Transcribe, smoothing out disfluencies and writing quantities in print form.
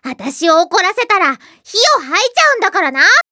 あたしを怒らせたら火を吐いちゃうんだからな。